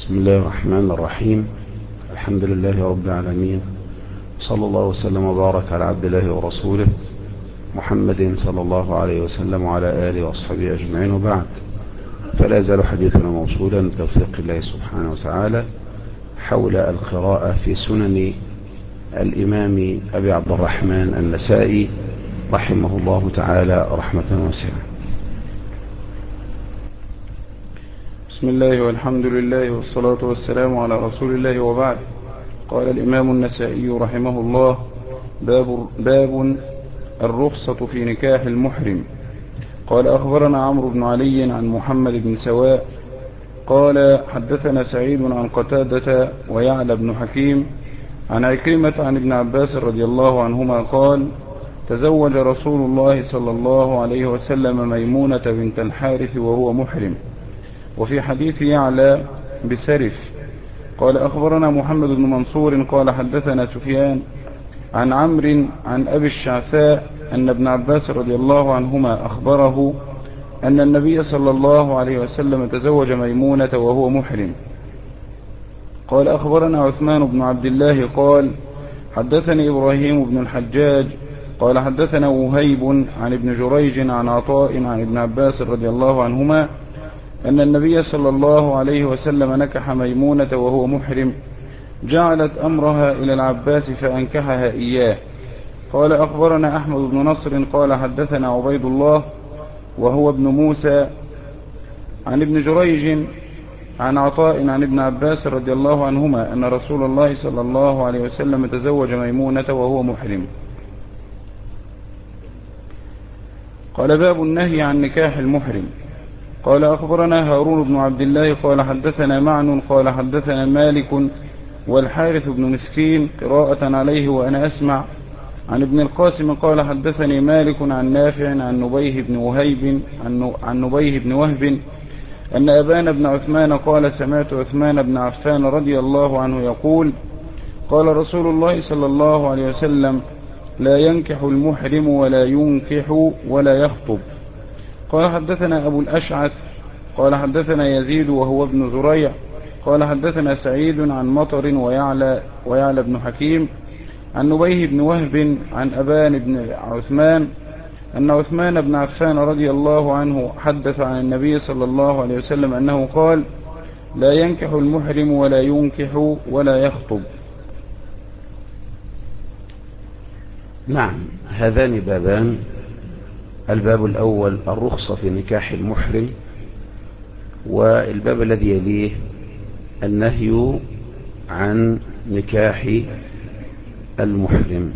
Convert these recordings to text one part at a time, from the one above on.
بسم الله الرحمن الرحيم. الحمد لله رب العالمين، صلى الله وسلم وبارك على عبد الله ورسوله محمد صلى الله عليه وسلم وعلى آله وأصحابه أجمعين، وبعد، فلا يزال حديثنا موصولا بتوفيق الله سبحانه وتعالى حول القراءة في سنن الإمام أبي عبد الرحمن النسائي رحمه الله تعالى رحمة واسعة. بسم الله والحمد لله والصلاة والسلام على رسول الله، وبعد. قال الإمام النسائي رحمه الله: باب الرخصة في نكاح المحرم. قال أخبرنا عمرو بن علي عن محمد بن سواء قال حدثنا سعيد عن قتادة ويعلى بن حكيم عن عكرمة عن ابن عباس رضي الله عنهما قال: تزوج رسول الله صلى الله عليه وسلم ميمونة بنت الحارث وهو محرم. وفي حديث يعلى بسرف. قال أخبرنا محمد بن منصور قال حدثنا سفيان عن عمرو عن أبي الشعثاء أن ابن عباس رضي الله عنهما أخبره أن النبي صلى الله عليه وسلم تزوج ميمونة وهو محرم. قال أخبرنا عثمان بن عبد الله قال حدثني إبراهيم بن الحجاج قال حدثنا وهيب عن ابن جريج عن عطاء عن ابن عباس رضي الله عنهما أن النبي صلى الله عليه وسلم نكح ميمونة وهو محرم، جعلت أمرها إلى العباس فأنكحها إياه. قال أخبرنا أحمد بن نصر قال حدثنا عبيد الله وهو ابن موسى عن ابن جريج عن عطاء عن ابن عباس رضي الله عنهما أن رسول الله صلى الله عليه وسلم تزوج ميمونة وهو محرم. قال باب النهي عن نكاح المحرم. قال أخبرنا هارون بن عبد الله قال حدثنا معن قال حدثنا مالك والحارث بن مسكين قراءة عليه وأنا أسمع عن ابن القاسم قال حدثني مالك عن نافع عن نبيه بن وهب أن أبان بن عثمان قال سمعت عثمان بن عفان رضي الله عنه يقول: قال رسول الله صلى الله عليه وسلم: لا ينكح المحرم ولا ينكح ولا يخطب. قال حدثنا أبو الأشعث قال حدثنا يزيد وهو ابن زريع قال حدثنا سعيد عن مطر ويعلى بن حكيم عن نبيه بن وهب عن أبان بن عثمان أن عثمان بن عفان رضي الله عنه حدث عن النبي صلى الله عليه وسلم أنه قال: لا ينكح المحرم ولا ينكح ولا يخطب. نعم، هذان بابان. الباب الأول الرخصة في نكاح المحرم، والباب الذي يليه النهي عن نكاح المحرم.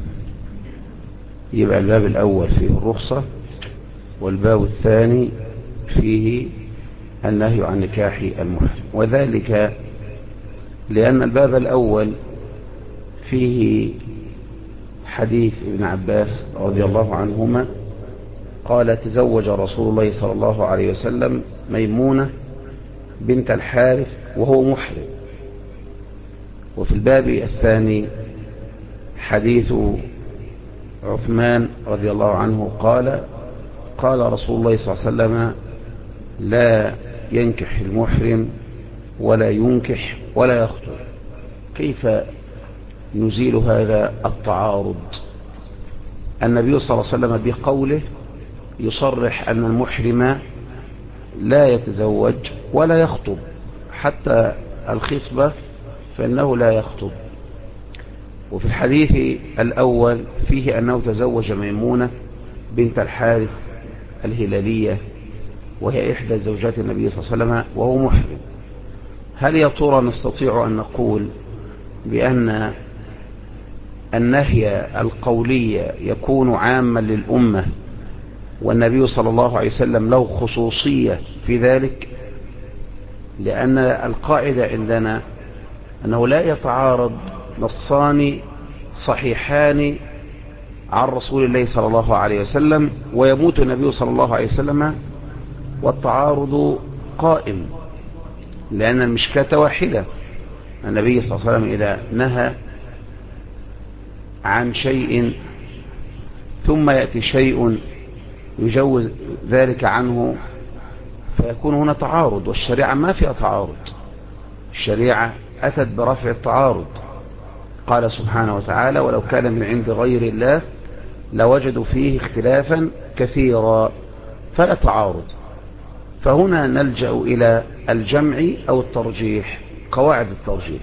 يبقى الباب الأول فيه الرخصة، والباب الثاني فيه النهي عن نكاح المحرم، وذلك لأن الباب الأول فيه حديث ابن عباس رضي الله عنهما قال: تزوج رسول الله صلى الله عليه وسلم ميمونة بنت الحارث وهو محرم. وفي الباب الثاني حديث عثمان رضي الله عنه قال رسول الله صلى الله عليه وسلم: لا ينكح المحرم ولا ينكح ولا يخطب. كيف نزيل هذا التعارض؟ النبي صلى الله عليه وسلم بقوله يصرح أن المحرم لا يتزوج ولا يخطب، حتى الخطبة فإنه لا يخطب. وفي الحديث الأول فيه أنه تزوج ميمونة بنت الحارث الهلالية، وهي إحدى زوجات النبي صلى الله عليه وسلم وهو محرم. هل يا ترى نستطيع أن نقول بأن النهي القولي يكون عاما للأمة والنبي صلى الله عليه وسلم له خصوصية في ذلك؟ لأن القاعدة عندنا أنه لا يتعارض نصان صحيحان عن رسول الله صلى الله عليه وسلم ويموت النبي صلى الله عليه وسلم والتعارض قائم، لأن المشكاة واحدة. النبي صلى الله عليه وسلم إذا نهى عن شيء ثم يأتي شيء يجوز ذلك عنه فيكون هنا تعارض، والشريعة ما فيها تعارض. الشريعة أتت برفع التعارض. قال سبحانه وتعالى: ولو كان من عند غير الله لوجدوا فيه اختلافا كثيرا، فلا تعارض. فهنا نلجأ إلى الجمع أو الترجيح، قواعد الترجيح.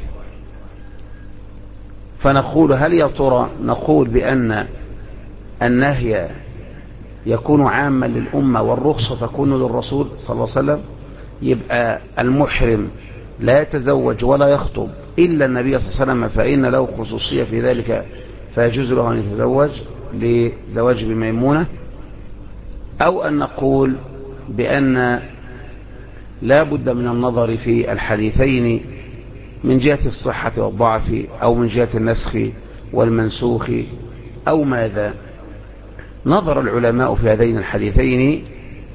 فنقول: هل يا ترى نقول بأن النهي يكون عاما للأمة والرخصة تكون للرسول صلى الله عليه وسلم؟ يبقى المحرم لا يتزوج ولا يخطب إلا النبي صلى الله عليه وسلم، فإن له خصوصية في ذلك فيجوز له أن يتزوج لزواج بميمونة؟ أو أن نقول بأن لا بد من النظر في الحديثين من جهة الصحة والضعف، أو من جهة النسخ والمنسوخ، أو ماذا؟ نظر العلماء في هذين الحديثين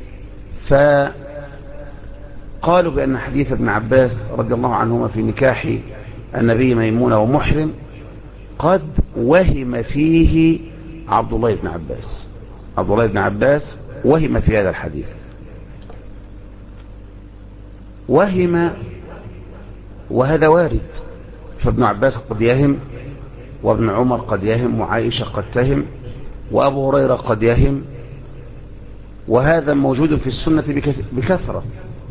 فقالوا بأن حديث ابن عباس رضي الله عنهما في نكاح النبي ميمونة ومحرم قد وهم فيه عبد الله بن عباس. عبد الله بن عباس وهم في هذا الحديث، وهم، وهذا وارد. فابن عباس قد يهم، وابن عمر قد يهم، وعائشة قد تهم، وأبو هريرة قد يهم، وهذا موجود في السنة بكثرة.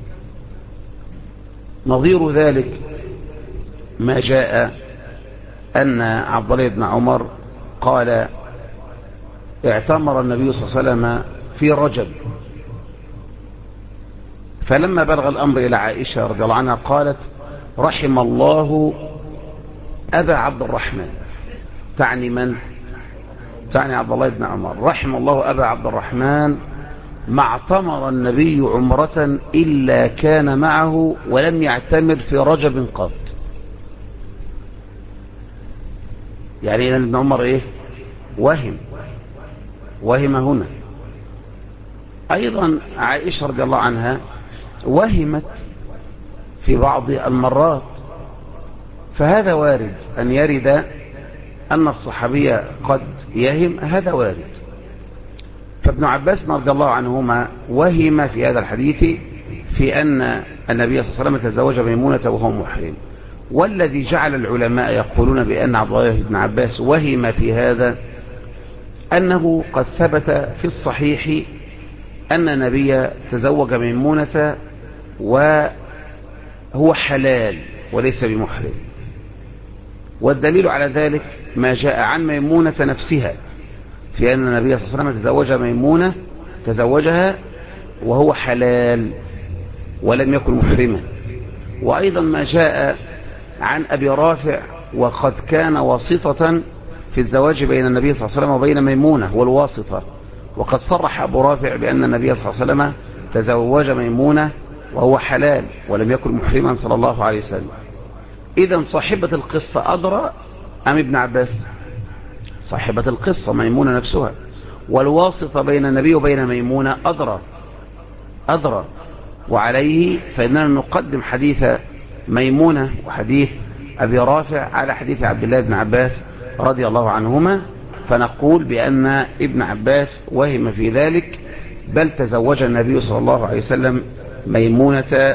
نظير ذلك ما جاء أن عبد الله بن عمر قال: اعتمر النبي صلى الله عليه وسلم في رجب، فلما بلغ الأمر إلى عائشة رضي الله عنها قالت: رحم الله أبا عبد الرحمن. تعني من؟ تعني عبد الله بن عمر. رحم الله أبا عبد الرحمن، ما اعتمر النبي عمرة إلا كان معه ولم يعتمر في رجب قط. يعني ابن عمر ايه؟ وهم هنا. ايضا عائشة رضي الله عنها وهمت في بعض المرات، فهذا وارد ان يرد ان الصحابية قد يهم، هذا وارد. فابن عباس رضي الله عنهما وهم في هذا الحديث في ان النبي صلى الله عليه وسلم تزوج ميمونة وهو محرم. والذي جعل العلماء يقولون بأن عبد الله بن عباس وهم في هذا أنه قد ثبت في الصحيح أن النبي تزوج ميمونة وهو حلال وليس بمحرم. والدليل على ذلك ما جاء عن ميمونة نفسها في أن النبي صلى الله عليه وسلم تزوج ميمونة، تزوجها وهو حلال ولم يكن محرما. وأيضا ما جاء عن أبي رافع وقد كان واسطة في الزواج بين النبي صلى الله عليه وسلم وبين ميمونة والواسطة، وقد صرح أبو رافع بأن النبي صلى الله عليه وسلم تزوج ميمونة وهو حلال ولم يكن محرما صلى الله عليه وسلم. إذن صاحبة القصة أدرى أم ابن عباس؟ صاحبة القصة ميمونة نفسها، والواسطة بين النبي وبين ميمونة أدرى. وعليه فإننا نقدم حديث ميمونة وحديث أبي رافع على حديث عبد الله بن عباس رضي الله عنهما، فنقول بأن ابن عباس وهم في ذلك، بل تزوج النبي صلى الله عليه وسلم ميمونة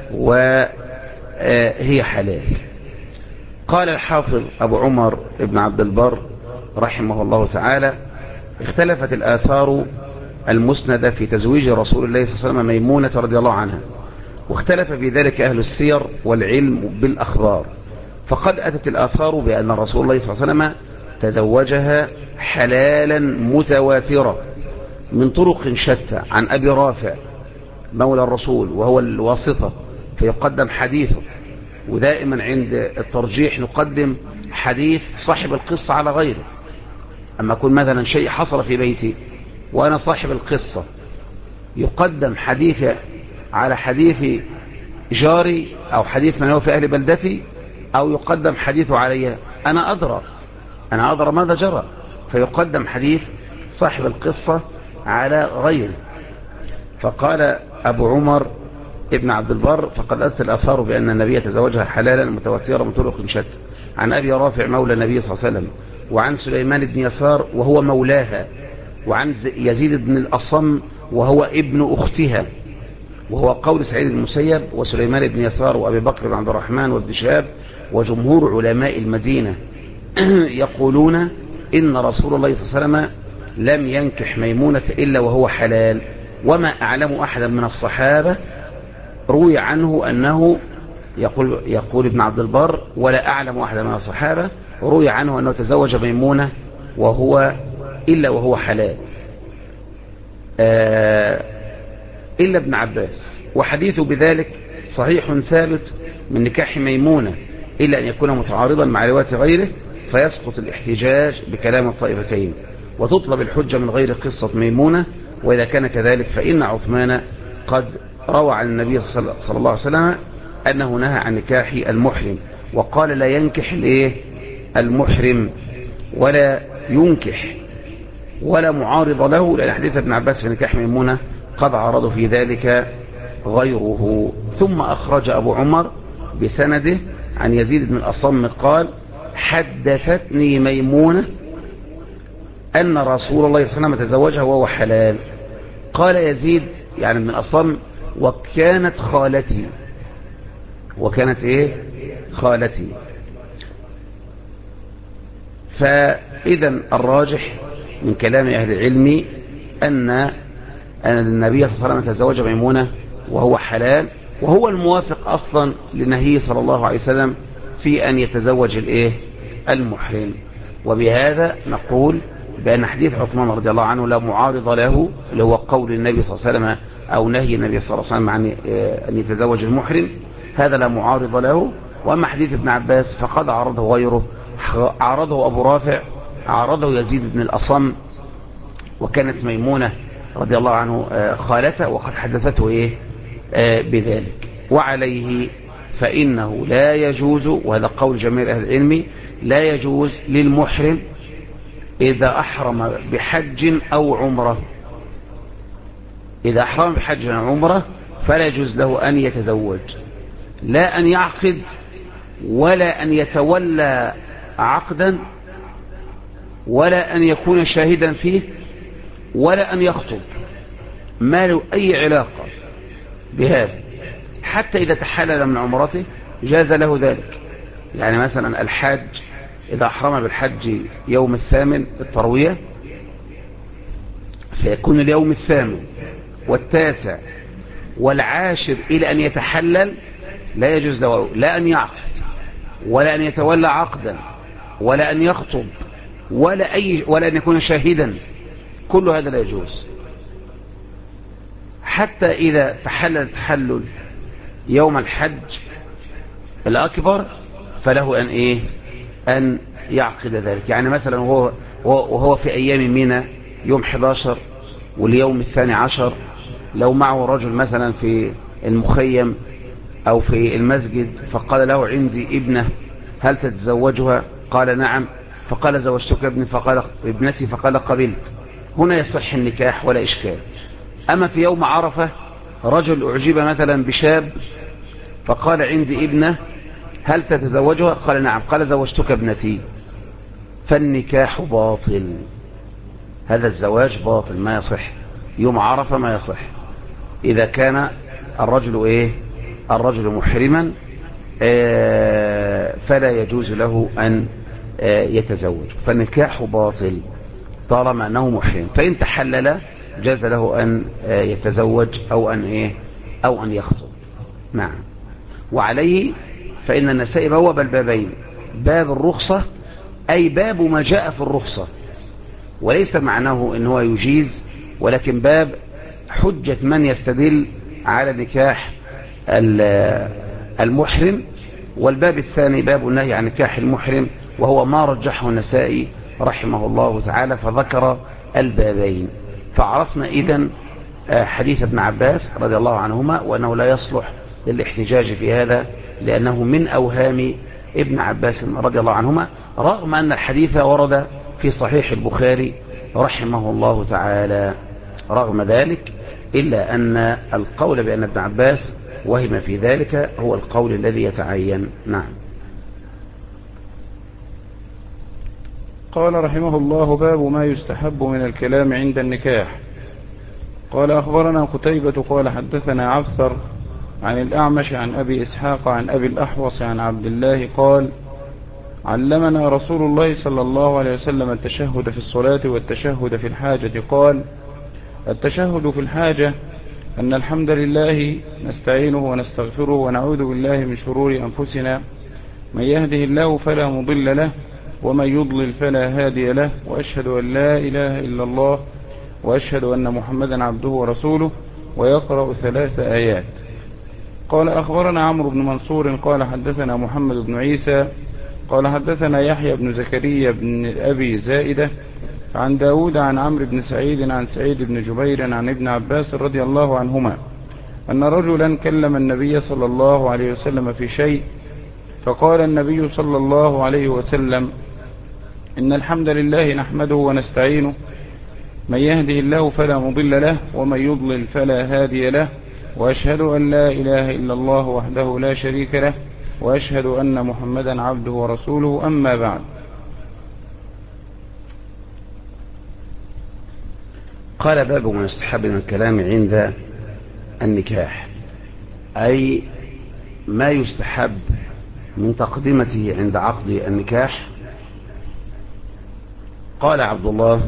وهي حلال. قال الحافظ أبو عمر ابن عبد البر رحمه الله تعالى: اختلفت الآثار المسندة في تزويج رسول الله صلى الله عليه وسلم ميمونة رضي الله عنها، واختلف في ذلك أهل السير والعلم بالأخبار. فقد أتت الآثار بأن رسول الله صلى الله عليه وسلم تزوجها حلالا متواترة من طرق شتى عن أبي رافع مولى الرسول وهو الواسطة، فيقدم حديثه. ودائما عند الترجيح نقدم حديث صاحب القصة على غيره. أما يكون مثلا شيء حصل في بيتي وأنا صاحب القصة، يقدم حديث على حديث جاري أو حديث من هو في أهل بلدتي، أو يقدم حديثه علي. أنا أدرى ماذا جرى، فيقدم حديث صاحب القصة على غيره. فقال أبو عمر ابن عبد البر: فقد أتت الآثار بأن النبي تزوجها حلالا متواترة من طرق شتى عن أبي رافع مولى النبي صلى الله عليه وسلم، وعن سليمان بن يسار وهو مولاها، وعن يزيد بن الأصم وهو ابن أختها، وهو قول سعيد بن المسيب وسليمان بن يسار وأبي بكر بن عبد الرحمن وابن شهاب وجمهور علماء المدينة يقولون إن رسول الله صلى الله عليه وسلم لم ينكح ميمونة إلا وهو حلال. وما أعلم أحدا من الصحابة روي عنه أنه يقول ابن عبد البر ولا أعلم أحدا من الصحابة روي عنه أنه تزوج ميمونة إلا وهو حلال إلا ابن عباس، وحديثه بذلك صحيح ثابت من نكاح ميمونة إلا أن يكون متعارضا مع رواية غيره فيسقط الاحتجاج بكلام الطائفتين وتطلب الحجة من غير قصة ميمونة. وإذا كان كذلك فإن عثمان قد روى عن النبي صلى الله عليه وسلم أنه نهى عن نكاح المحرم وقال لا ينكح المحرم ولا ينكح ولا معارض له، لأن حديث ابن عباس في نكاح ميمونة قد عرض في ذلك غيره. ثم أخرج أبو عمر بسنده عن يزيد بن الأصم قال حدثتني ميمونة أن رسول الله صلى الله عليه وسلم تزوجها وهو حلال. قال يزيد يعني ابن الأصم وكانت خالتي، خالتي. فإذا الراجح من كلام أهل العلم أن النبي صلى الله عليه وسلم تزوج ميمونة وهو حلال، وهو الموافق أصلا لنهيه صلى الله عليه وسلم في أن يتزوج المحرم. وبهذا نقول بأن حديث عثمان رضي الله عنه لا معارض له، اللي هو قول النبي صلى الله عليه وسلم أو نهي النبي صلى الله عليه وسلم عن أن يتزوج المحرم، هذا لا معارض له. وأما حديث ابن عباس فقد عرضه غيره، عرضه أبو رافع، عرضه يزيد بن الأصم، وكانت ميمونة رضي الله عنه خالته وقد حدثته بذلك. وعليه فإنه لا يجوز، وهذا قول جميع أهل العلم، لا يجوز للمحرم إذا أحرم بحج أو عمرة، إذا أحرم بحج أو عمرة فلا يجوز له أن يتزوج، لا أن يعقد ولا أن يتولى عقدا ولا أن يكون شاهدا فيه ولا أن يخطب، ما له أي علاقة بهذا. حتى إذا تحلل من عمرته جاز له ذلك. يعني مثلا الحاج إذا أحرم بالحج يوم الثامن التروية فيكون اليوم الثامن والتاسع والعاشر إلى أن يتحلل لا يجوز له لا أن يعقد ولا أن يتولى عقدا ولا أن يخطب ولا أن يكون شاهدا، كل هذا لا يجوز. حتى إذا تحلل يوم الحج الأكبر فله أن يعقد ذلك. يعني مثلا وهو في أيام منى يوم 11 واليوم 12، لو معه رجل مثلا في المخيم أو في المسجد فقال له عندي ابنة هل تتزوجها؟ قال نعم، فقال زوجتك ابنتي فقال قبلت، هنا يصح النكاح ولا إشكال. أما في يوم عرفة رجل أعجب مثلا بشاب فقال عندي ابنة هل تتزوجها؟ قال نعم، قال زوجتك ابنتي، فالنكاح باطل، هذا الزواج باطل ما يصح، يوم عرفة ما يصح إذا كان الرجل محرما فلا يجوز له أن يتزوج، فالنكاح باطل طالما أنه محرم. فإن تحلل جاز له أن يتزوج أو أن يخطب. نعم. وعليه فإن النسائي بواب البابين، باب الرخصة أي باب ما جاء في الرخصة، وليس معناه أنه يجيز، ولكن باب حجة من يستدل على نكاح المحرم. والباب الثاني باب النهي عن نكاح المحرم، وهو ما رجحه النسائي رحمه الله تعالى، فذكر البابين. فعرفنا إذن حديث ابن عباس رضي الله عنهما، وأنه لا يصلح للاحتجاج في هذا لأنه من أوهام ابن عباس رضي الله عنهما، رغم أن الحديث ورد في صحيح البخاري رحمه الله تعالى. رغم ذلك إلا أن القول بأن ابن عباس وهم في ذلك هو القول الذي يتعين. نعم. قال رحمه الله: باب ما يستحب من الكلام عند النكاح. قال أخبرنا قتيبة قال حدثنا عبثر عن الأعمش عن أبي إسحاق عن أبي الأحوص عن عبد الله قال علمنا رسول الله صلى الله عليه وسلم التشهد في الصلاة والتشهد في الحاجة. قال التشهد في الحاجة أن الحمد لله نستعينه ونستغفره ونعوذ بالله من شرور أنفسنا من يهده الله فلا مضل له ومن يضلل فلا هادي له وأشهد أن لا إله إلا الله وأشهد أن محمدا عبده ورسوله ويقرأ 3 آيات. قال أخبرنا عمرو بن منصور قال حدثنا محمد بن عيسى قال حدثنا يحيى بن زكريا بن أبي زائدة عن داود عن عمرو بن سعيد عن سعيد بن جبير عن ابن عباس رضي الله عنهما أن رجلا كلم النبي صلى الله عليه وسلم في شيء فقال النبي صلى الله عليه وسلم إن الحمد لله نحمده ونستعينه من يهده الله فلا مضل له ومن يضلل فلا هادي له وأشهد أن لا إله إلا الله وحده لا شريك له وأشهد أن محمدا عبده ورسوله. أما بعد. قال باب من يستحب من الكلام عند النكاح، أي ما يستحب من تقدمته عند عقد النكاح. قال عبد الله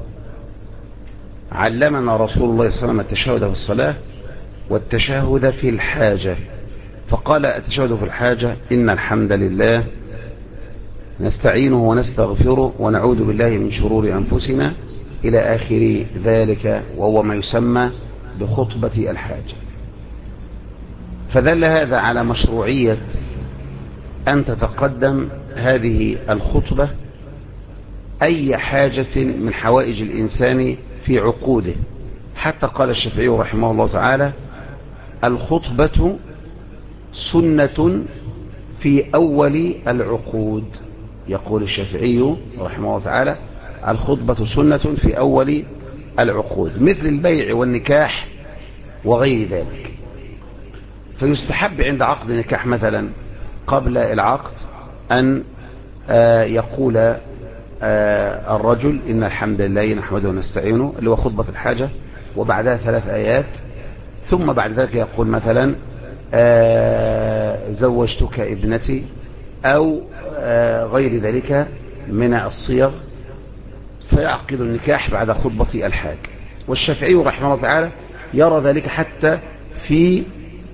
علمنا رسول الله صلى الله عليه وسلم التشهد في الصلاة والتشهد في الحاجة. فقال التشهد في الحاجة إن الحمد لله نستعينه ونستغفره ونعوذ بالله من شرور أنفسنا إلى آخر ذلك، وهو ما يسمى بخطبة الحاجة. فدل هذا على مشروعية أن تتقدم هذه الخطبة أي حاجة من حوائج الإنسان في عقوده. حتى قال الشافعي رحمه الله تعالى الخطبة سنة في أول العقود. يقول الشافعي رحمه الله تعالى الخطبة سنة في أول العقود مثل البيع والنكاح وغير ذلك. فيستحب عند عقد النكاح مثلا قبل العقد أن يقول الرجل إن الحمد لله نحمده ونستعينه اللي هو خطبة الحاجة، وبعدها 3 آيات، ثم بعد ذلك يقول مثلا زوجتك ابنتي أو غير ذلك من الصيغ، فيعقد النكاح بعد خطبة الحاجة. والشافعي رحمه الله تعالى يرى ذلك حتى في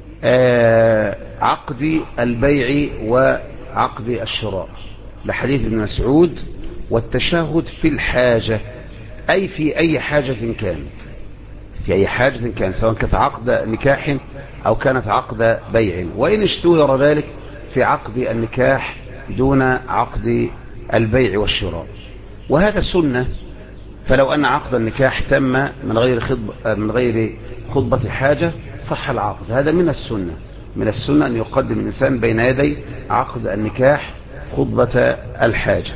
عقد البيع وعقد الشراء لحديث ابن مسعود والتشهد في الحاجة، أي في أي حاجة كانت، في أي حاجة كانت، سواء كانت عقد نكاح أو كانت عقد بيع، وإن اشتهر ذلك في عقد النكاح دون عقد البيع والشراء. وهذا السنة. فلو أن عقد النكاح تم من غير خطبة حاجة صح العقد. هذا من السنة. من السنة أن يقدم الإنسان بين يدي عقد النكاح خطبة الحاجة.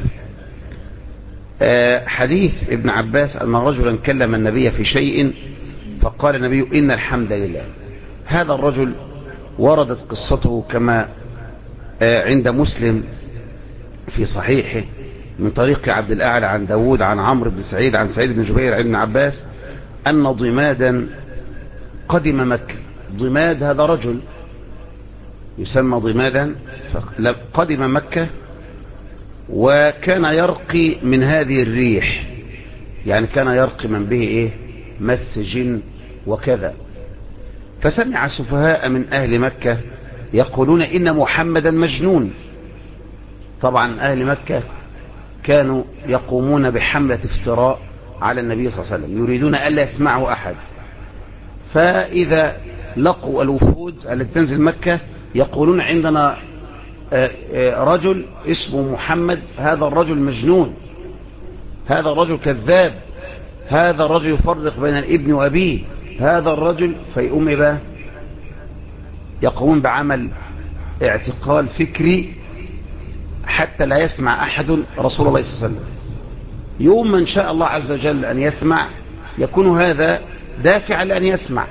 حديث ابن عباس أن رجلا كلم النبي في شيء فقال النبي إن الحمد لله. هذا الرجل وردت قصته كما عند مسلم في صحيحه من طريق عبد الأعلى عن داود عن عمرو بن سعيد عن سعيد بن جبير عن ابن عباس أن ضمادا قدم مكة. ضماد هذا رجل يسمى ضمادا، قدم مكة وكان يرقي من هذه الريح، يعني كان يرقي من به مس جن وكذا. فسمع سفهاء من أهل مكة يقولون إن محمدا مجنون. طبعا أهل مكة كانوا يقومون بحملة افتراء على النبي صلى الله عليه وسلم، يريدون ألا يسمعه أحد. فإذا لقوا الوفود التي تنزل مكة يقولون عندنا رجل اسمه محمد، هذا الرجل مجنون، هذا الرجل كذاب، هذا الرجل يفرق بين الابن وأبيه، هذا الرجل. فيقوم بقى يقومون بعمل اعتقال فكري حتى لا يسمع أحد رسول الله صلى الله عليه وسلم. يوم من شاء الله عز وجل أن يسمع يكون هذا دافعا لأن يسمع.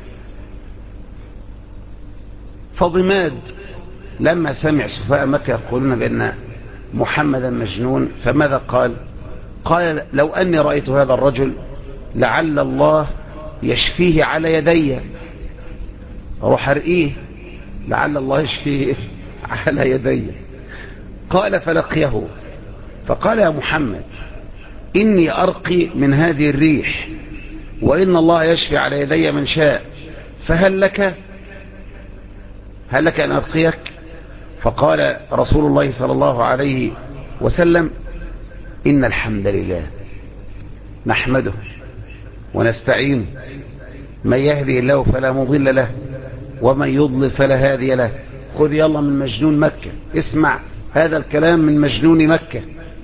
فضماد لما سمع سفهاء مكة يقولون بأن محمدا مجنون فماذا قال؟ قال لو أني رأيت هذا الرجل لعل الله يشفيه على يدي، اروح ارقيه لعل الله يشفيه على يدي. قال فلقيه فقال يا محمد إني أرقي من هذه الريح، وإن الله يشفي على يدي من شاء، فهل لك أن أرقيك؟ فقال رسول الله صلى الله عليه وسلم إن الحمد لله نحمده ونستعينه، من يهدي الله فلا مضل له ومن يضلل فلا هادي له. خذ يلا من مجنون مكة، اسمع هذا الكلام من مجنون مكة.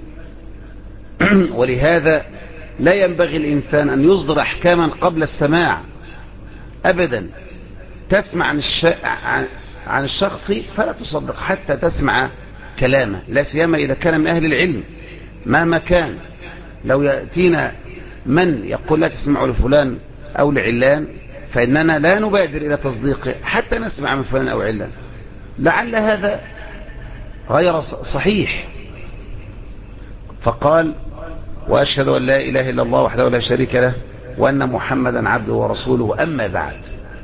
ولهذا لا ينبغي الإنسان أن يصدر أحكاما قبل السماع أبدا. تسمع عن الشخص فلا تصدق حتى تسمع كلامه، لا سيما إذا كان من أهل العلم مهما كان. لو يأتينا من يقول لا تسمعوا لفلان أو لعلان فإننا لا نبادر إلى تصديقه حتى نسمع من فلان أو علان، لعل هذا غير صحيح. فقال وأشهد أن لا إله إلا الله وحده لا شريك له وأن محمدا عبده ورسوله، أما بعد.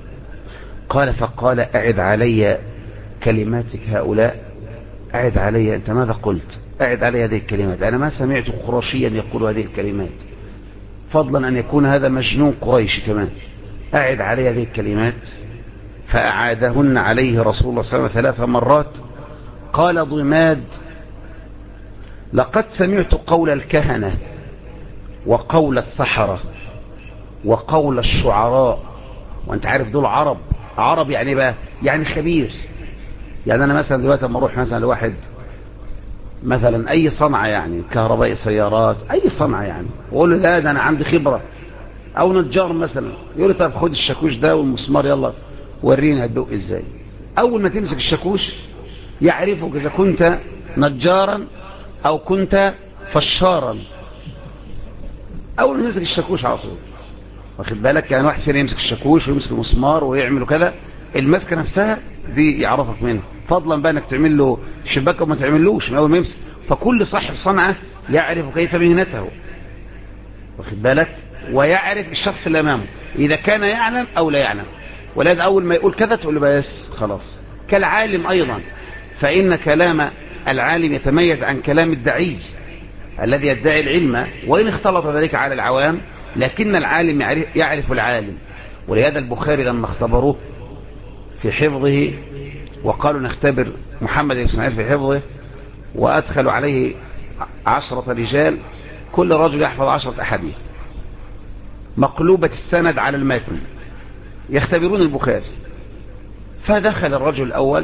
فقال أعد علي كلماتك هؤلاء. أعد علي، أنت ماذا قلت؟ أعد علي هذه الكلمات، أنا ما سمعت قرشيا يقول هذه الكلمات، فضلا أن يكون هذا مجنون قريش كمان. أعد علي هذه الكلمات. فأعادهن عليه رسول الله صلى الله عليه وسلم 3 مرات. قال ضماد لقد سمعت قول الكهنة وقول السحرة وقول الشعراء. وانت عارف دول عرب يعني بقى يعني خبير. يعني انا مثلا دلوقتي لما اروح مثلا لواحد مثلا اي صنعة يعني كهربائي سيارات اي صنعة يعني واقول له لا ده انا عندي خبرة، او نجار مثلا يقول لي طب خد الشاكوش ده والمسمار يلا ورينا هتدق ازاي. اول ما تمسك الشاكوش يعرفك اذا كنت نجارا او كنت فشارا. اول ما تمسك الشاكوش على طول، واخد بالك؟ يعني واحد فينا يمسك الشاكوش ويمسك المسمار ويعمل كذا، المسكه نفسها دي يعرفك منها، فضلا بقى انك تعمل له شباك وما تعملوش من اول ما يمسك. فكل صاحب صنعه يعرف كيف مهنته، واخد بالك؟ ويعرف الشخص اللي امامه اذا كان يعلم او لا يعلم. ولذا اول ما يقول كذا تقول له بس خلاص. كالعالم ايضا، فان كلام العالم يتميز عن كلام الدعي الذي يدعي العلم، وإن اختلط ذلك على العوام، لكن العالم يعرف العالم. ولهذا البخاري لما اختبروه في حفظه وقالوا نختبر محمد بن إسماعيل في حفظه، وأدخلوا عليه 10 رجال كل رجل يحفظ 10 أحاديث مقلوبة السند على المتن يختبرون البخاري. فدخل الرجل الأول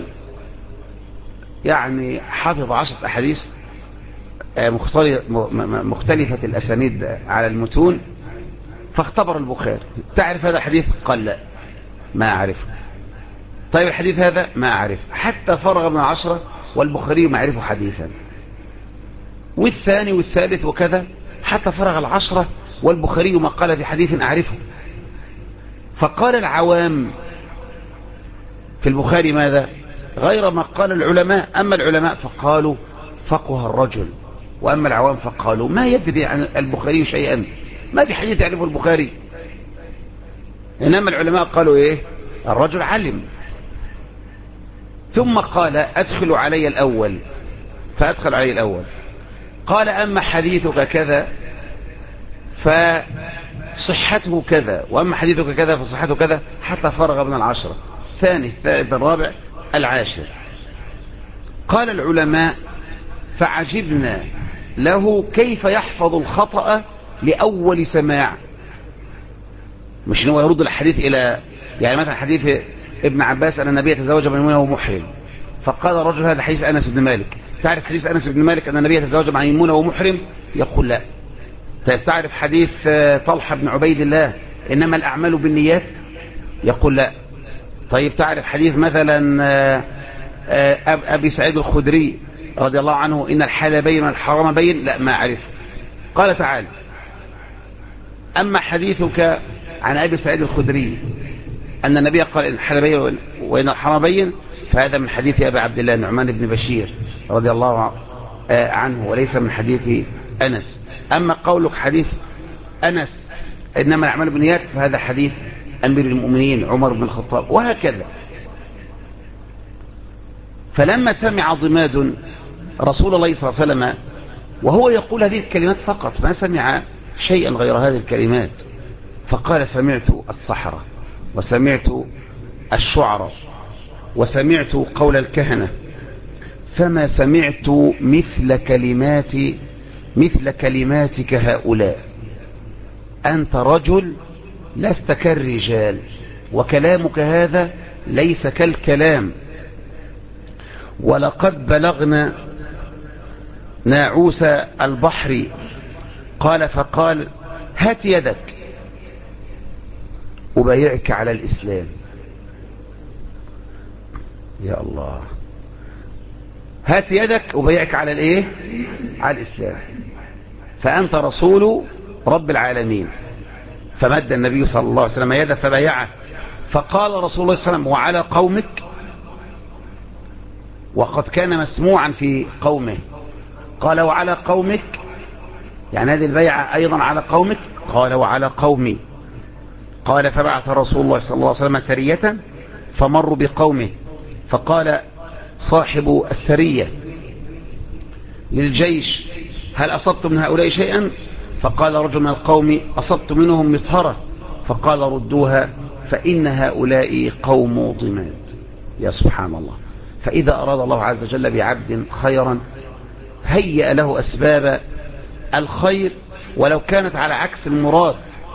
يعني حافظ 10 أحاديث مختلفة الأسانيد على المتون، فاختبر البخاري تعرف هذا الحديث؟ قال لا ما أعرفه. طيب الحديث هذا ما أعرف، حتى فرغ من 10 والبخاري ما يعرفه حديثا، والثاني والثالث وكذا حتى فرغ 10 والبخاري ما قال في حديث أعرفه. فقال العوام في البخاري ماذا؟ غير ما قال العلماء. أما العلماء فقالوا فقه الرجل، وأما العوام فقالوا ما يدري عن البخاري شيئا، ما في حديث يعرفه البخاري. إنما العلماء قالوا إيه؟ الرجل علم. ثم قال أدخل علي الأول، فأدخل علي الأول. قال أما حديثك كذا فصحته كذا، وأما حديثك كذا فصحته كذا، حتى فرغ من 10، الثاني الثالث الرابع العاشر. قال العلماء فعجبنا له كيف يحفظ الخطأ لأول سماع. مش هو يرد الحديث إلى يعني مثلا حديث ابن عباس أن النبي تزوج ميمونة وهو محرم، فقال الرجل هذا حديث أنس بن مالك. تعرف حديث أنس بن مالك أن النبي تزوج مع ميمونة وهو محرم؟ يقول لا. طيب تعرف حديث طلحة بن عبيد الله إنما الأعمال بالنيات؟ يقول لا. طيب تعرف حديث مثلا أبي سعيد الخدري رضي الله عنه إن الحلال بين والحرام بين؟ لا ما أعرف. قال تعالى أما حديثك عن أبي سعيد الخدري أن النبي قال إن الحلال بين وإن الحرام بين، فهذا من حديث أبي عبد الله نعمان بن بشير رضي الله عنه وليس من حديث أنس. أما قولك حديث أنس إنما الأعمال بالنيات، فهذا حديث أمير المؤمنين عمر بن الخطاب، وهكذا. فلما سمع ضماد رسول الله صلى الله عليه وسلم وهو يقول هذه الكلمات فقط، ما سمع شيئا غير هذه الكلمات، فقال: سمعت السحرة، وسمعت الشعراء، وسمعت قول الكهنة، فما سمعت مثل كلماتك هؤلاء. أنت رجل لست كالرجال، وكلامك هذا ليس كالكلام. ولقد بلغنا ناعوس البحر، قال فقال: هات يدك أبايعك على الإسلام. يا الله، هات يدك أبايعك على الإيه؟ على الإسلام، فأنت رسول رب العالمين. فمد النبي صلى الله عليه وسلم يده فبايعه، فقال رسول الله صلى الله عليه وسلم: وعلى قومك؟ وقد كان مسموعا في قومه. قال: وعلى قومك؟ يعني هذه البيعة أيضا على قومك؟ قال: وعلى قومي. قال: فبعث رسول الله صلى الله عليه وسلم سرية فمروا بقومه، فقال صاحب السرية للجيش: هل أصبت من هؤلاء شيئا؟ فقال رجل من القوم: أصبت منهم مطهرة. فقال: ردوها فإن هؤلاء قوم ضماد. يا سبحان الله. فإذا أراد الله عز وجل بعبد خيرا هيأ له أسباب الخير ولو كانت على عكس المراد.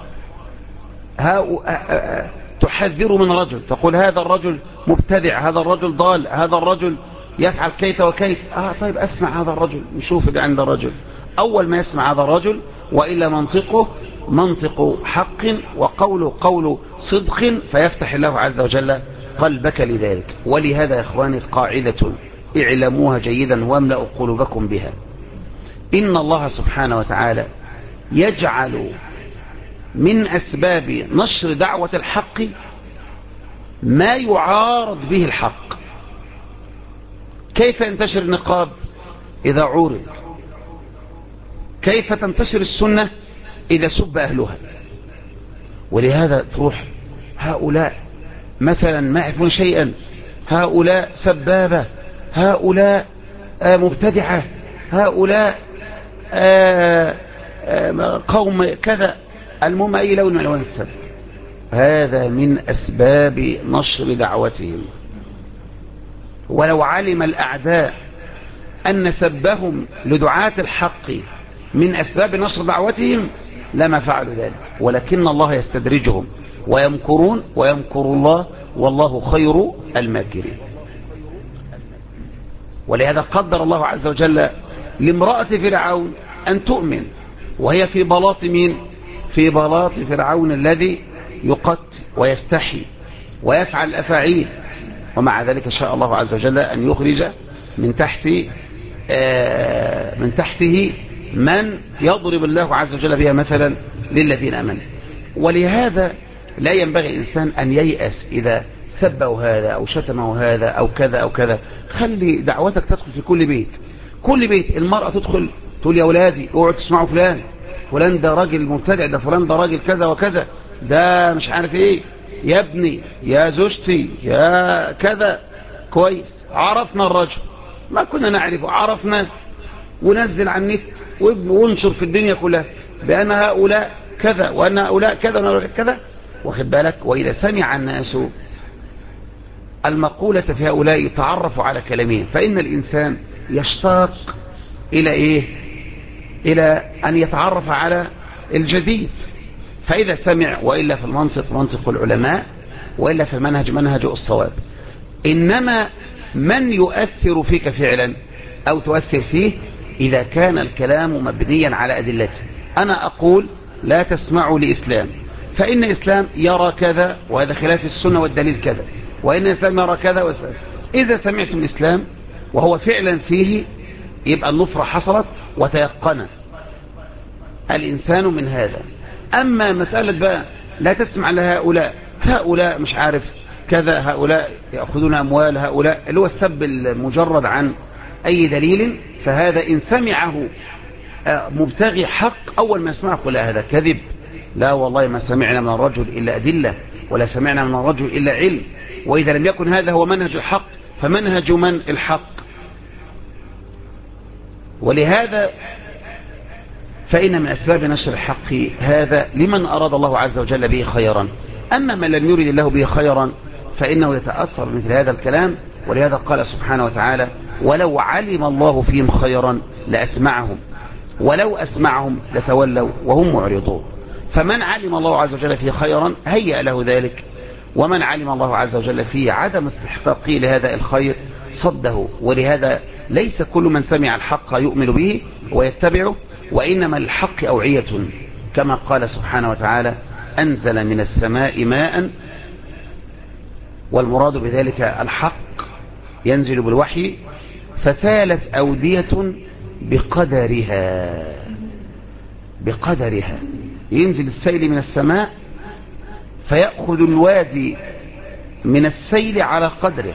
تحذر من رجل، تقول هذا الرجل مبتدع، هذا الرجل ضال، هذا الرجل يفعل كيف وكيف. طيب أسمع هذا الرجل، نشوف عند الرجل. أول ما يسمع هذا الرجل وإلا منطقه منطق حق وقوله قول صدق، فيفتح الله عز وجل قلبك لذلك. ولهذا يا إخواني قاعدة اعلموها جيدا واملأوا قلوبكم بها: إن الله سبحانه وتعالى يجعل من أسباب نشر دعوة الحق ما يعارض به الحق. كيف ينتشر النقاب إذا عورض؟ كيف تنتشر السنة إذا سب أهلها؟ ولهذا تروح هؤلاء مثلا ما يعرفون شيئا، هؤلاء سبابة، هؤلاء مبتدعة، هؤلاء قوم كذا، المهم أي لون من ألوان السب. هذا من أسباب نشر دعوتهم. ولو علم الأعداء أن سبهم لدعاة الحق من أسباب نشر دعوتهم لما فعلوا ذلك، ولكن الله يستدرجهم ويمكرون ويمكر الله والله خير الماكرين. ولهذا قدر الله عز وجل لامرأة فرعون أن تؤمن وهي في بلاط مين؟ في بلاط فرعون الذي يقتل ويستحي ويفعل الأفاعيل، ومع ذلك شاء الله عز وجل أن يخرج من تحته من يضرب الله عز وجل بها مثلا للذين آمنوا. ولهذا لا ينبغي الإنسان أن ييأس إذا سبه هذا أو شتمه هذا أو كذا أو كذا. خلي دعوتك تدخل في كل بيت. كل بيت المرأة تدخل تقول: يا ولادي اوعوا تسمعوا فلان ده راجل مبتدع، ده فلان ده راجل كذا وكذا، ده مش عارف ايه، يا ابني يا زوجتي يا كذا. كويس، عرفنا الرجل، ما كنا نعرفه، عرفنا، ونزل على النت وننشر في الدنيا كلها بأن هؤلاء كذا وأن هؤلاء كذا وأن هؤلاء كذا. واخد بالك؟ وإذا سمع الناس المقولة في هؤلاء تعرفوا على كلامهم، فإن الإنسان يشتاق إلى إيه؟ إلى أن يتعرف على الجديد. فإذا سمع، وإلا في المنطق منطق العلماء، وإلا في المنهج منهج الصواب. إنما من يؤثر فيك فعلا أو تؤثر فيه إذا كان الكلام مبنيا على أدلته. أنا أقول لا تسمعوا لإسلام، فإن إسلام يرى كذا وهذا خلاف السنة والدليل كذا، وإن إسلام يرى كذا وإسلام. إذا سمعتم الإسلام وهو فعلا فيه يبقى النصرة حصلت وتيقن الإنسان من هذا. أما مسألة بقى لا تسمع هؤلاء مش عارف كذا، هؤلاء يأخذون أموال، هؤلاء اللي هو السب المجرد عن أي دليل، فهذا إن سمعه مبتغي حق أول ما يسمعه يقول هذا كذب، لا والله ما سمعنا من الرجل إلا أدلة، ولا سمعنا من الرجل إلا علم. وإذا لم يكن هذا هو منهج الحق فمنهج من الحق؟ ولهذا فإن من أسباب نشر الحق هذا لمن أراد الله عز وجل به خيرا. أما من لم يرد الله به خيرا فإنه يتأثر مثل هذا الكلام. ولهذا قال سبحانه وتعالى: ولو علم الله فيهم خيرا لأسمعهم ولو أسمعهم لتولوا وهم معرضون. فمن علم الله عز وجل فيه خيرا هيأ له ذلك، ومن علم الله عز وجل فيه عدم استحقاقه لهذا الخير صده. ولهذا ليس كل من سمع الحق يؤمن به ويتبعه، وإنما الحق أوعية، كما قال سبحانه وتعالى: أنزل من السماء ماء. والمراد بذلك الحق ينزل بالوحي، فسالت أودية بقدرها. ينزل السيل من السماء فيأخذ الوادي من السيل على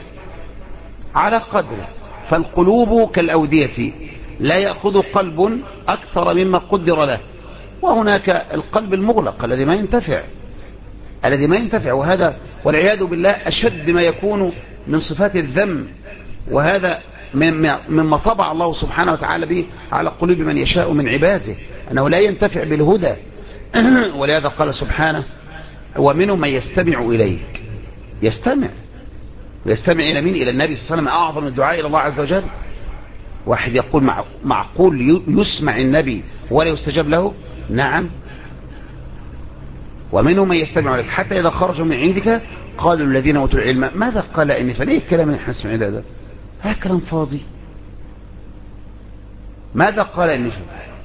قدره. فالقلوب كالأودية، لا يأخذ قلب أكثر مما قدر له. وهناك القلب المغلق الذي ما ينتفع، وهذا والعياذ بالله أشد ما يكون من صفات الذم. وهذا مما طبع الله سبحانه وتعالى به على قلوب من يشاء من عباده، أنه لا ينتفع بالهدى. ولهذا قال سبحانه: ومنهم من يستمع إليك. يستمع إلى مين؟ إلى النبي صلى الله عليه وسلم. أعظم الدعاء إلى الله عز وجل. واحد يقول معقول يسمع النبي ولا يستجاب له؟ نعم. ومنهم من يستمع إليك حتى إذا خرجوا من عندك قالوا الذين أوتوا العلم ماذا قال آنفا. ليه الكلام اللي احنا نسمع ده؟ هذا كلام فاضي. ماذا قال آنفا؟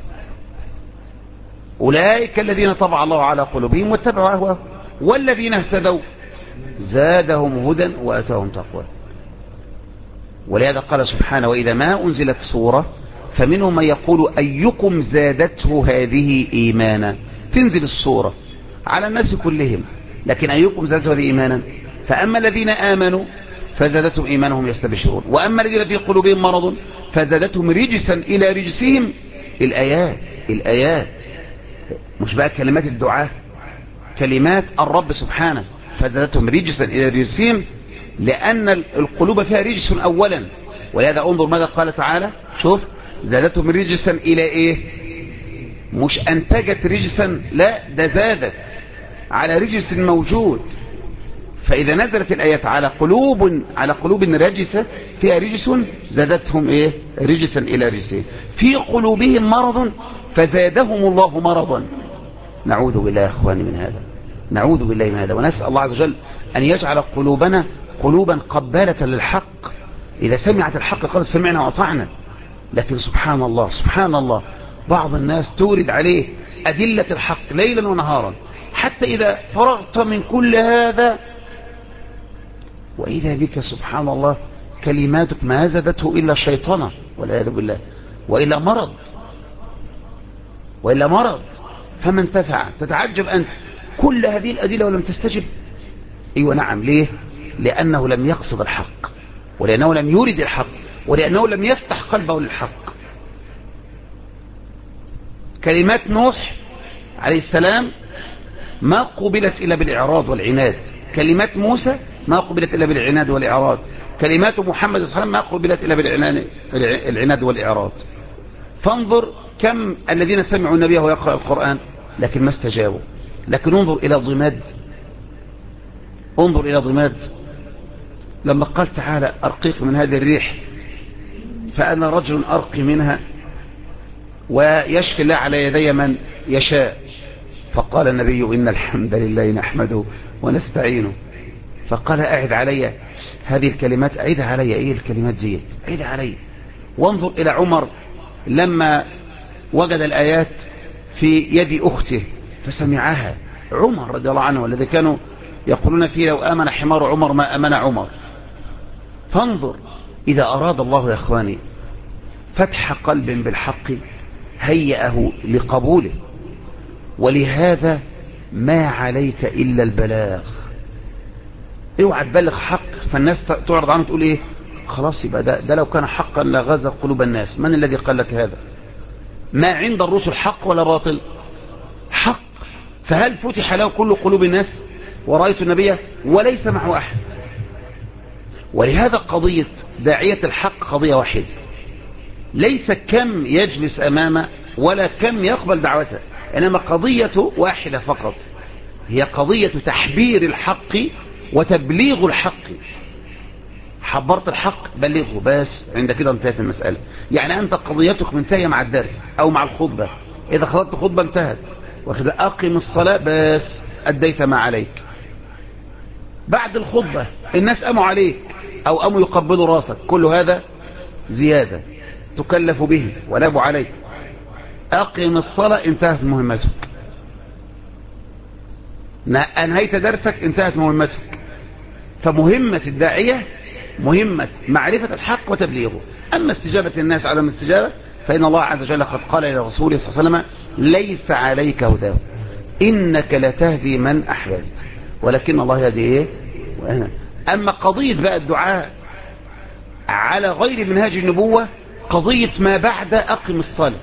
أولئك الذين طبع الله على قلوبهم واتبعوا أهواءهم والذين اهتدوا زادهم هدى وآتاهم تقوى. ولهذا قال سبحانه: وإذا ما أنزلت سورة فمنهم من يقول أيكم زادته هذه إيمانا. تنزل السورة على الناس كلهم، لكن أيكم زادته هذه إيمانا. فأما الذين آمنوا فزادتهم إيمانهم يستبشرون، وأما الذين في قلوبهم مرض فزادتهم رجسا إلى رجسهم. الآيات مش بقى كلمات الدعاء، كلمات الرب سبحانه: فزادتهم رجسا إلى رجسهم، لأن القلوب فيها رجس أولا. ولهذا انظر ماذا قال تعالى. شوف: زادتهم رجسا إلى إيه؟ مش أنتجت رجسا، لا، ده زادت على رجس موجود. فإذا نزلت الآيات على قلوب رجسة فيها رجس زادتهم إيه؟ رجسا إلى رجسين. في قلوبهم مرض فزادهم الله مرضا. نعوذ بالله يا أخواني من هذا، نعوذ بالله من هذا. ونسأل الله عز وجل أن يجعل قلوبنا قلوبا قبالة للحق. إذا سمعت الحق قالت سمعنا وأطعنا. لكن سبحان الله بعض الناس تورد عليه أدلة الحق ليلا ونهارا، حتى إذا فرغت من كل هذا وإذا بك سبحان الله كلماتك ما زادته إلا شيطانة والعياذ بالله، وإلا مرض. فما انتفع. تتعجب أنت كل هذه الأدلة ولم تستجب. أيوة نعم. ليه؟ لأنه لم يقصد الحق، ولأنه لم يرد الحق، ولأنه لم يفتح قلبه للحق. كلمات نوح عليه السلام ما قبلت إلا بالإعراض والعناد. كلمات موسى ما قبلت إلا بالعناد والإعراض. كلمات محمد صلى الله عليه وسلم ما قبلت إلا بالعناد والإعراض. فانظر كم الذين سمعوا النبي وهو يقرأ القرآن لكن ما استجابوا. لكن انظر إلى ضماد لما قال تعالى: أرقيق من هذه الريح فأنا رجل أرقي منها ويشفي الله على يدي من يشاء. فقال النبي: إن الحمد لله نحمده ونستعينه. فقال: أعد علي هذه الكلمات. أعيدها علي. إيه الكلمات دي؟ أعيدها علي. وانظر إلى عمر لما وجد الآيات في يد أخته فسمعها. عمر رضي الله عنه الذي كانوا يقولون فيه: لو آمن حمار عمر ما آمن عمر. فانظر إذا أراد الله يا أخواني فتح قلب بالحق هيئه لقبوله. ولهذا ما عليك إلا البلاغ. اوعى تبلغ حق فالناس تعرض عنه تقول ايه؟ خلاص يبقى ده لو كان حقا لغزا قلوب الناس. من الذي قال لك هذا؟ ما عند الرسل حق ولا باطل؟ حق. فهل فتح له كل قلوب الناس ورأيت النبي وليس معه أحد؟ ولهذا قضية داعية الحق قضية واحدة، ليس كم يجلس أمامه ولا كم يقبل دعوته، إنما قضية واحدة فقط، هي قضية تحبير الحق وتبليغ الحق. حبرت الحق بلغه بس، عند كده انتهت المسألة. يعني أنت قضيتك منتهية مع الدرس أو مع الخطبة، إذا خلطت خطبة انتهت، وإذا أقم الصلاة بس أديت ما عليك. بعد الخطبة الناس قاموا عليك أو قاموا يقبلوا راسك، كل هذا زيادة تكلف به ولا أبو عليك. أقم الصلاة انتهت مهمتك، أنهيت درسك انتهت مهمتك. فمهمة الداعية مهمة معرفة الحق وتبليغه. أما استجابة الناس على الاستجابة فإن الله عز وجل قد قال إلى رسوله صلى الله عليه وسلم ليس عليك هداه إنك لتهدي من أحببت ولكن الله يهدي إيه وأنا. أما قضية بقى الدعاء على غير منهاج النبوة قضية ما بعد أقم الصلاة،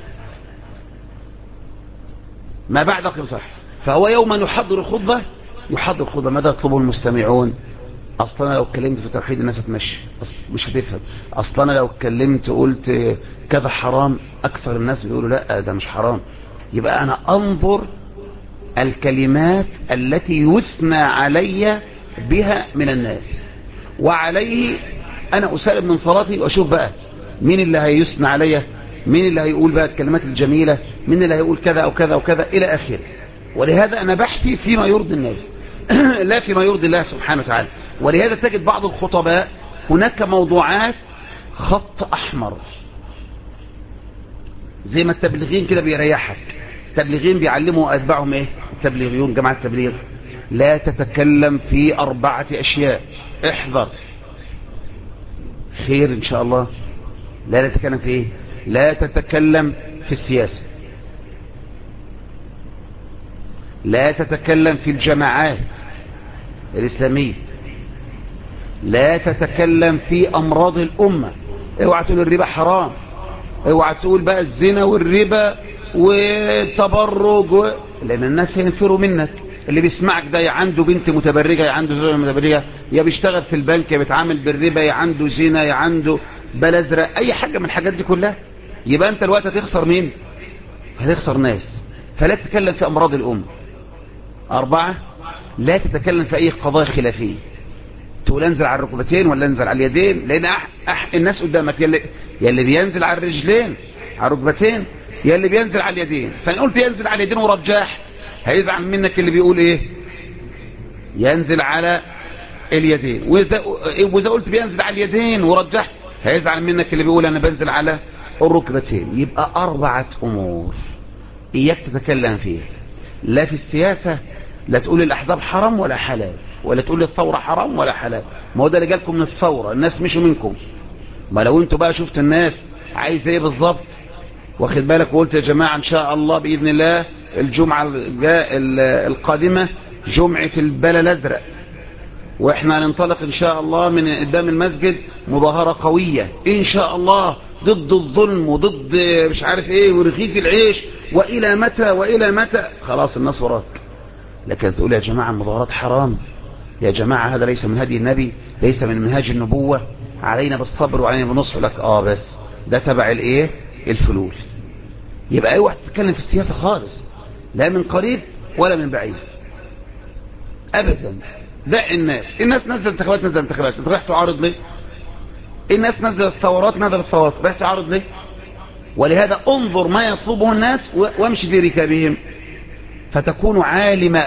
ما بعد أقم الصلاة. فهو يوم يحضر الخطبة ماذا يطلبه المستمعون؟ أصلا لو اتكلمت في توحيد الناس هتمشي، مش هتفهم. أصلا لو اتكلمت قلت كذا حرام، أكثر الناس بيقولوا لا ده مش حرام. يبقى أنا أنظر الكلمات التي يثنى علي بها من الناس، وعليه أنا أسالم من صلاتي وأشوف بقى مين اللي هيثنى علي، مين اللي هيقول بقى الكلمات الجميلة، مين اللي هيقول كذا أو كذا وكذا إلى آخره. ولهذا أنا بحثي فيما يرضي الناس لا فيما يرضي الله سبحانه وتعالى. ولهذا تجد بعض الخطباء هناك موضوعات خط أحمر، زي ما التبليغين كده بيريحك. التبليغين بيعلموا أتباعهم إيه؟ التبليغيون جماعة التبليغ لا تتكلم في 4 أشياء، احذر خير إن شاء الله. لا تتكلم في إيه؟ لا تتكلم في السياسة، لا تتكلم في الجماعات الإسلامية، لا تتكلم في أمراض الأمة. اوعى تقول الربا حرام، اوعى تقول بقى الزنا والربا والتبرج لأن الناس هينفروا منك. اللي بيسمعك ده يا عنده بنت متبرجة، يا عنده زوجة متبرجة، يا بيشتغل في البنك، يا بيتعامل بالربا، يا عنده زنا، يا عنده بلازرق، أي حاجة من الحاجات دي كلها. يبقى أنت الوقت هتخسر مين؟ هتخسر ناس. فلا تتكلم في أمراض الأمة. 4 لا تتكلم في أي قضايا خلافية، تقول انزل على الركبتين ولا انزل على اليدين، لأن الناس قدامك يا اللي بينزل على الرجلين على الركبتين، يا اللي بينزل على اليدين. فإن قلت ينزل على اليدين ورجاح هيزعل منك اللي بيقول ايه ينزل على اليدين، وإذا قلت بينزل على اليدين ورجح هيزعل منك اللي بيقول أنا بنزل على الركبتين. يبقى 4 أمور إياك تتكلم فيها. لا في السياسة، لا تقول الأحزاب حرام ولا حلال، ولا تقول الثورة حرام ولا حلال. ما هو ده اللي جالكم من الثورة، الناس مشوا منكم. ما لو انتوا بقى شفت الناس عايز ايه بالظبط، واخد بالك، وقلت يا جماعة ان شاء الله بإذن الله الجمعة القادمة جمعة البلا الازرق، واحنا هننطلق ان شاء الله من قدام المسجد مظاهرة قوية ان شاء الله ضد الظلم وضد مش عارف ايه ورغيف العيش، والى متى والى متى. خلاص الناس وراك. لكن تقول يا جماعة المظاهرات حرام، يا جماعة هذا ليس من هدي النبي، ليس من منهاج النبوة، علينا بالصبر وعلينا بالنصح. لك بس ده تبع الايه الفلول. يبقى اوعى تتكلم في السياسة خالص، لا من قريب ولا من بعيد ابدا. دع الناس نزل انتخابات، انت رايح تعارض ليه؟ الناس نزل الثورات، رايح تعارض ليه؟ ولهذا انظر ما يطلبه الناس وامشي في ركابهم، فتكون عالم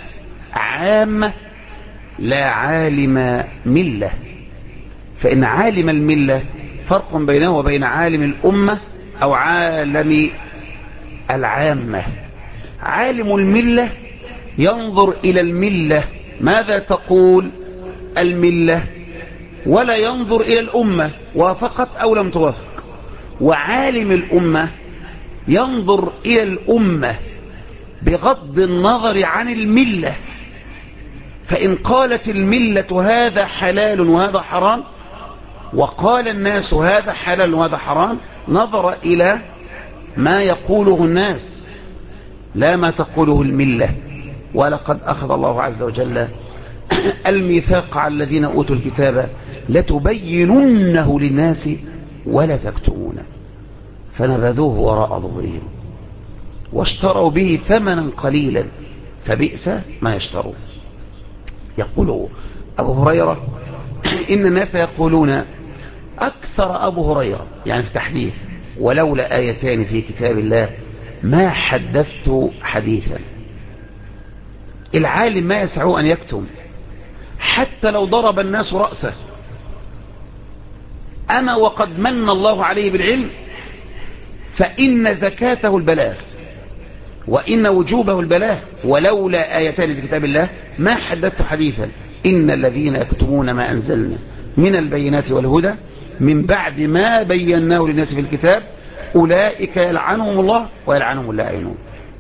عامة لا عالم ملة. فإن عالم الملة فرق بينه وبين عالم الأمة أو عالم العامة. عالم الملة ينظر إلى الملة ماذا تقول الملة، ولا ينظر إلى الأمة وافقت أو لم توافق. وعالم الأمة ينظر إلى الأمة بغض النظر عن الملة. فإن قالت الملة هذا حلال وهذا حرام، وقال الناس هذا حلال وهذا حرام، نظر إلى ما يقوله الناس لا ما تقوله الملة. ولقد أخذ الله عز وجل الميثاق على الذين أوتوا الكتاب لتبيننه للناس ولا تكتمونه فنبذوه وراء ظهورهم واشتروا به ثمنا قليلا فبئس ما يشترون. يقول أبو هريرة إن الناس يقولون أكثر أبو هريرة يعني في تحديث ولولا آيتان في كتاب الله ما حدثت حديثا. العالم ما يسعه أن يكتم حتى لو ضرب الناس رأسه. أما وقد من الله عليه بالعلم فإن زكاته البلاغ وإن وجوبه البلاغ ولولا آيتان في كتاب الله ما حدثت حديثا إن الذين يكتمون ما أنزلنا من البينات والهدى من بعد ما بيناه للناس في الكتاب أولئك يلعنهم الله ويلعنهم اللاعنون.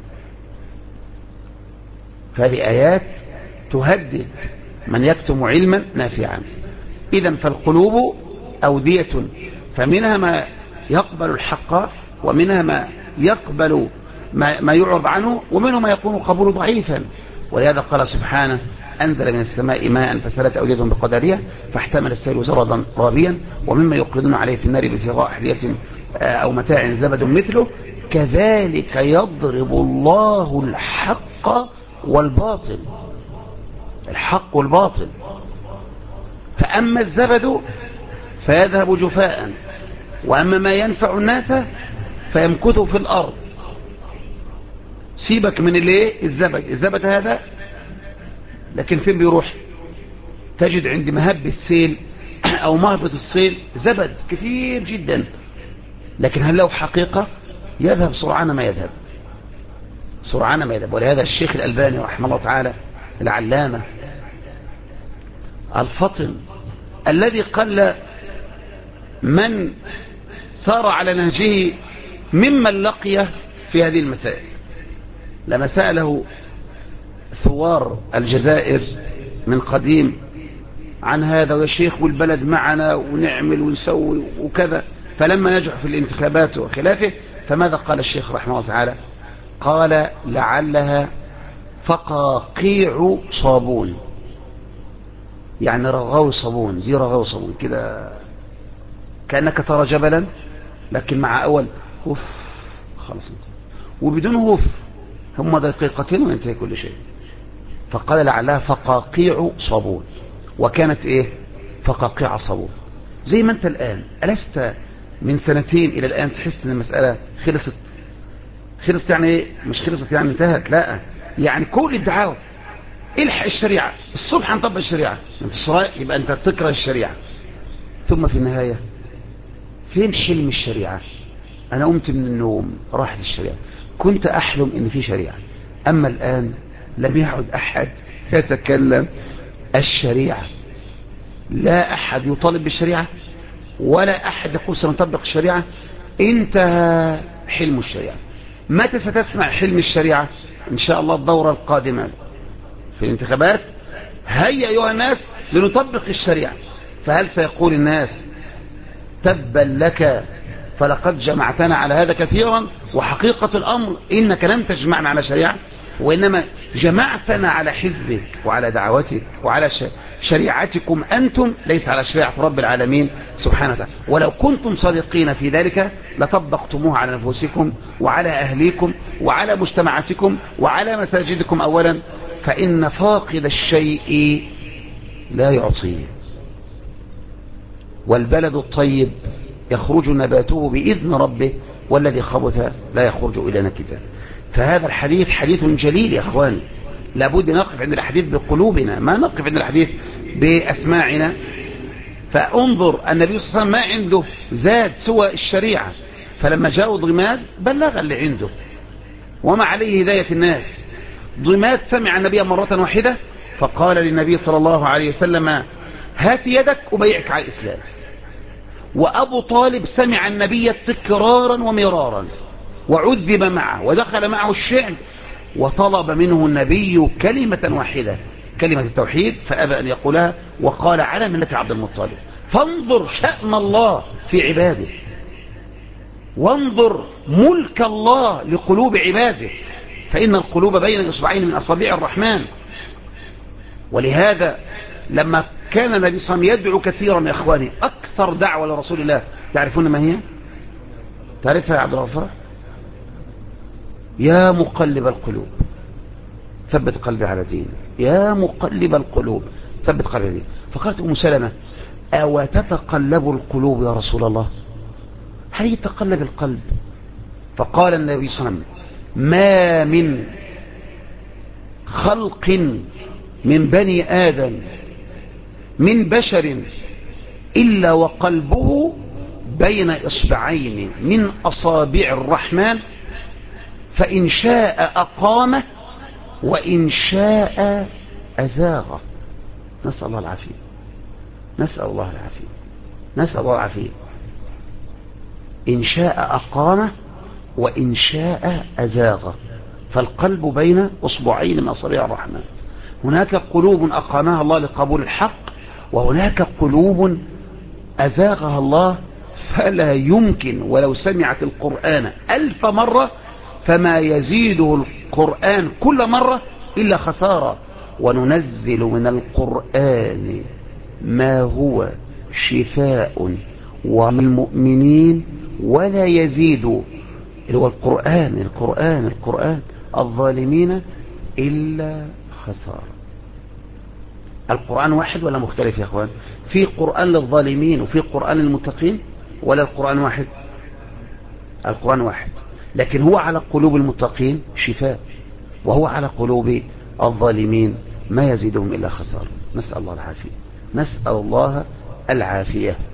فهذه آيات تهدد من يكتم علما نافعا. إذن فالقلوب أودية فمنها ما يقبل الحق ومنها ما يقبل ما يعرض عنه ومنه ما يكون قبول ضعيفا. ولهذا قال سبحانه أنزل من السماء ماء فسالت أودية بقدرها فاحتمل السيل زردا رابيا ومما يقرضون عليه في النار ابتغاء حلية أو متاع زبد مثله كذلك يضرب الله الحق والباطل. الحق والباطل فأما الزبد فيذهب جفاء وأما ما ينفع الناس فيمكث في الأرض. سيبك من الزبد هذا لكن فين بيروح؟ تجد عند مهب السيل أو مهبط السيل زبد كثير جدا لكن هل له حقيقة؟ يذهب سرعان ما يذهب سرعان ما يذهب. ولهذا الشيخ الألباني رحمه الله تعالى العلامة الفطن الذي قل من سار على نهجه ممن لقيه في هذه المسائل لما سأله ثوار الجزائر من قديم عن هذا ويا شيخ والبلد معنا ونعمل ونسوي وكذا فلما نجح في الانتخابات وخلافه فماذا قال الشيخ رحمه الله تعالى؟ قال لعلها فقاقيع صابون يعني رغاو صابون زي رغاو صابون كده كأنك ترى جبلا لكن مع أول هف خلاص وبدون هف هم دقيقتين وينتهي كل شيء. فقال لعلها فقاقيع صابون وكانت ايه فقاقيع صابون. زي ما انت الآن ألست من سنتين إلى الآن تحس ان المسألة خلصت يعني ايه مش خلصت يعني انتهت لا يعني كل الدعاوى الحق الشريعة الصبح هنطبق الشريعة انت صغير يبقى انت تكره الشريعة ثم في النهاية فين حلم الشريعة؟ انا قمت من النوم راحت الشريعة كنت احلم ان في شريعة اما الان لم يعد احد يتكلم الشريعة لا احد يطالب بالشريعة ولا احد يقول سنطبق الشريعة انتهى حلم الشريعة. متى ستسمع حلم الشريعة؟ ان شاء الله الدورة القادمة في الانتخابات هيا ايها الناس لنطبق الشريعة. فهل سيقول الناس تبا لك فلقد جمعتنا على هذا كثيرا وحقيقة الامر انك لم تجمعنا على شريعة وانما جمعتنا على حزبك وعلى دعوتك وعلى شريعتكم انتم ليس على شريعة رب العالمين سبحانه وتعالى. ولو كنتم صادقين في ذلك لطبقتموه على نفوسكم وعلى اهليكم وعلى مجتمعاتكم وعلى مساجدكم اولا فان فاقد الشيء لا يعطيه والبلد الطيب يخرج نباته بإذن ربه والذي خبث لا يخرج إلى نكدا. فهذا الحديث حديث جليل يا أخواني لابد نقف عند الحديث بقلوبنا ما نقف عند الحديث بأسماعنا. فانظر النبي صلى الله عليه وسلم ما عنده زاد سوى الشريعة فلما جاءوا ضماد بلغ اللي عنده وما عليه هداية الناس. ضماد سمع النبي مرة واحدة فقال للنبي صلى الله عليه وسلم هات يدك وبيعك على الإسلام. وأبو طالب سمع النبي تكرارا ومرارا وعذب معه ودخل معه الشعب وطلب منه النبي كلمة واحدة كلمة التوحيد فأبى أن يقولها وقال على ملة عبد المطلب. فانظر شأن الله في عباده وانظر ملك الله لقلوب عباده فإن القلوب بين إصبعين من أصابع الرحمن. ولهذا لما كان النبي صلى الله عليه وسلم يدعو كثيرا يا إخواني، أكثر دعوة لرسول الله تعرفون ما هي؟ تعرفها يا عبد الغفار؟ يا مقلب القلوب ثبت قلبي على دينك، يا مقلب القلوب ثبت قلبي على دينك. فقالت أم سلمة: أو تتقلب القلوب يا رسول الله؟ هل يتقلب القلب؟ فقال النبي صلى الله عليه وسلم: ما من خلق من بني آدم من بشر إلا وقلبه بين إصبعين من أصابع الرحمن، فإن شاء أقامه وإن شاء أزاغه. نسأل الله العافية، نسأل الله العافية، نسأل الله العافية. إن شاء أقامه وإن شاء أزاغه، فالقلب بين أصبعين من أصابع الرحمن. هناك قلوب أقامها الله لقبول الحق، وهناك قلوب أزاغها الله فلا يمكن ولو سمعت القرآن 1000 مرة فما يزيده القرآن كل مرة إلا خسارة. وننزل من القرآن ما هو شفاء والمؤمنين ولا يزيد، هو القرآن الظالمين إلا خسارة. القرآن واحد ولا مختلف يا أخوان؟ في قرآن للظالمين وفي قرآن للمتقين، ولا القرآن واحد؟ القرآن واحد، لكن هو على قلوب المتقين شفاء، وهو على قلوب الظالمين ما يزيدهم إلا خسارة. نسأل الله العافية، نسأل الله العافية.